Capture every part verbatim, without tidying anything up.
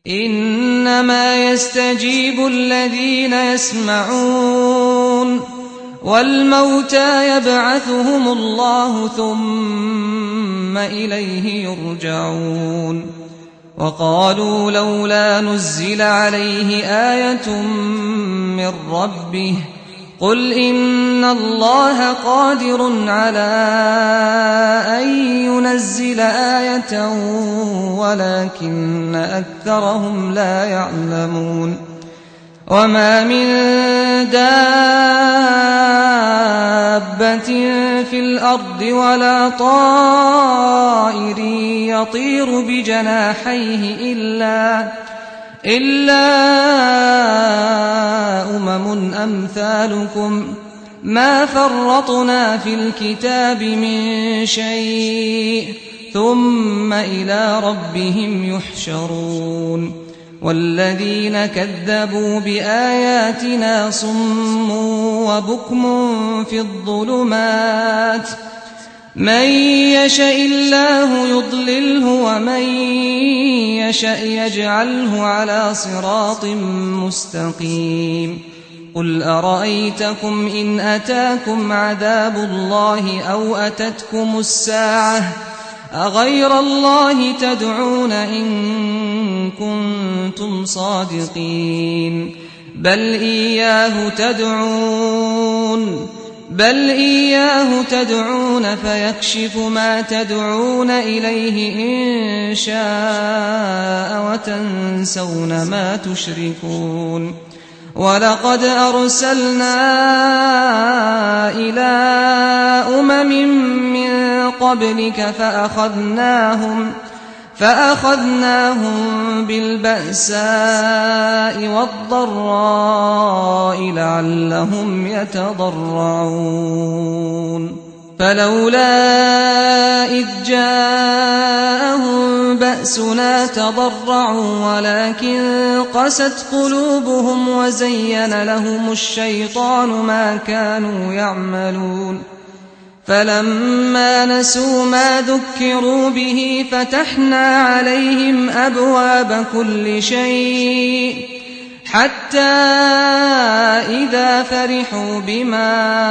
إنما يستجيب الذين يسمعون والموتى يبعثهم الله ثم إليه يرجعون وقالوا لولا نزل عليه آية من ربه قل إن الله قادر على أن ينزل آية ولكن أكثرهم لا يعلمون وما من دابة في الأرض ولا طائر يطير بجناحيه إلا إلا أمم أمثالكم ما فرطنا في الكتاب من شيء ثم إلى ربهم يحشرون والذين كذبوا بآياتنا صم وبكم في الظلمات من يشاء الله يضلله ومن يشاء يجعله على صراط مستقيم قل أرأيتكم إن أتاكم عذاب الله أو أتتكم الساعة أغير الله تدعون إن كنتم صادقين بل إياه تدعون بل إياه تدعون فيكشف ما تدعون إليه إن شاء وتنسون ما تشركون ولقد أرسلنا إلى أمم من قبلك فأخذناهم فأخذناهم بالبأساء والضراء لعلهم يتضرعون فلولا إذ جاءهم بأسنا تضرعوا ولكن قست قلوبهم وزين لهم الشيطان ما كانوا يعملون فلما نسوا ما ذكروا به فتحنا عليهم أبواب كل شيء حتى إذا فرحوا بما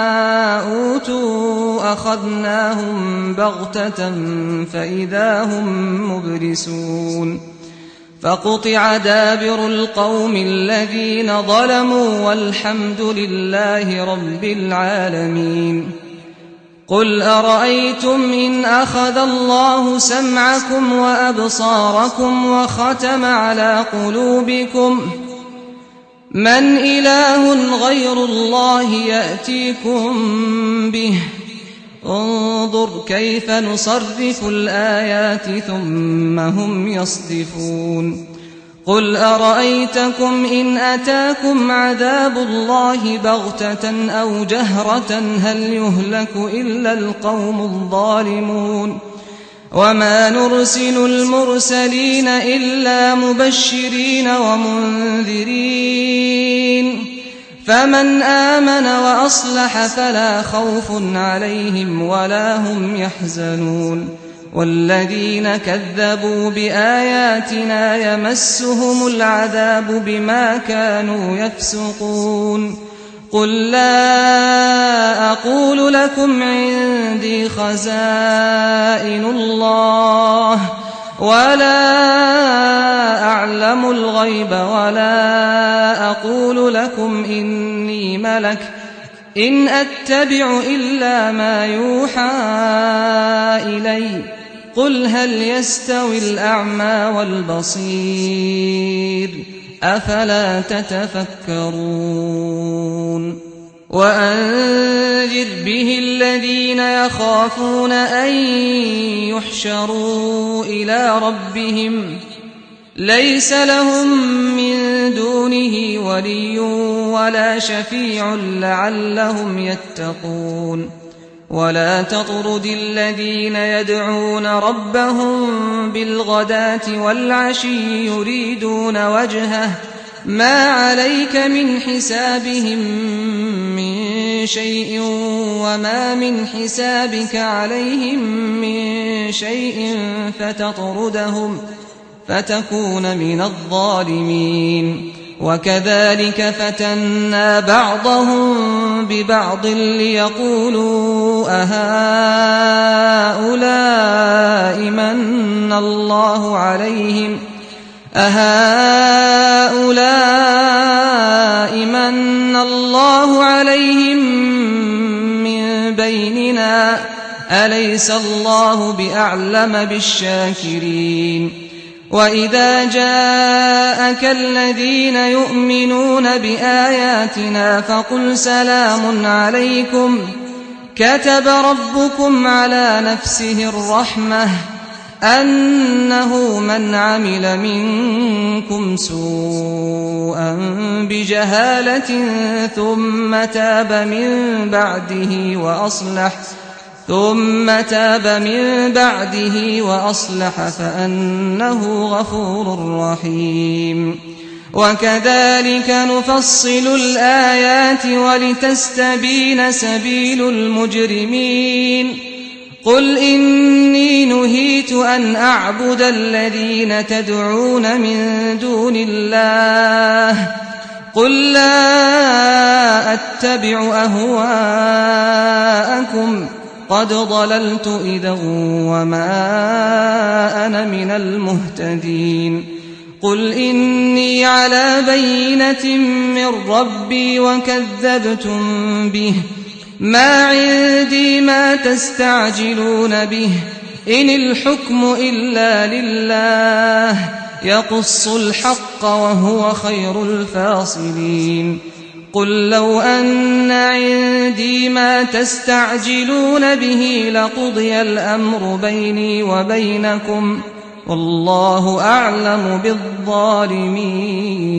أوتوا أخذناهم بغتة فإذا هم مبلسون فقطع دابر القوم الذين ظلموا والحمد لله رب العالمين قل أرأيتم إن أخذ الله سمعكم وأبصاركم وختم على قلوبكم من إله غير الله يأتيكم به انظر كيف نصرف الآيات ثم هم يصدفون قل أرأيتكم إن أتاكم عذاب الله بغتة أو جهرة هل يهلك إلا القوم الظالمون وما نرسل المرسلين إلا مبشرين ومنذرين فمن آمن وأصلح فلا خوف عليهم ولا هم يحزنون والذين كذبوا بآياتنا يمسهم العذاب بما كانوا يفسقون قل لا أقول لكم عندي خزائن الله ولا أعلم الغيب ولا أقول لكم إني ملك إن أتبع إلا ما يوحى إلي قل هل يستوي الأعمى والبصير أفلا تتفكرون وأنذر به الذين يخافون أن يحشروا إلى ربهم ليس لهم من دونه ولي ولا شفيع لعلهم يتقون ولا تطرد الذين يدعون ربهم بالغداة والعشي يريدون وجهه ما عليك من حسابهم من شيء وما من حسابك عليهم من شيء فتطردهم فتكون من الظالمين. وكذلك فتنا بعضهم ببعض ليقولوا أهؤلاء من الله عليهم أهؤلاء من الله عليهم من بيننا أليس الله بأعلم بالشاكرين. وإذا جاءك الذين يؤمنون بآياتنا فقل سلام عليكم كتب ربكم على نفسه الرحمة أنه من عمل منكم سوءا بجهالة ثم تاب من بعده وأصلح ثم تاب من بعده وأصلح فأنه غفور رحيم. وكذلك نفصل الآيات ولتستبين سبيل المجرمين. قل إني نهيت أن أعبد الذين تدعون من دون الله قل لا أتبع أهواءكم قد ضللت إذا وما أنا من المهتدين. قل إني على بينة من ربي وكذبتم به ما عندي ما تستعجلون به إن الحكم إلا لله يقص الحق وهو خير الفاصلين. قل لو أن عندي ما تستعجلون به لقضي الأمر بيني وبينكم والله أعلم بالظالمين.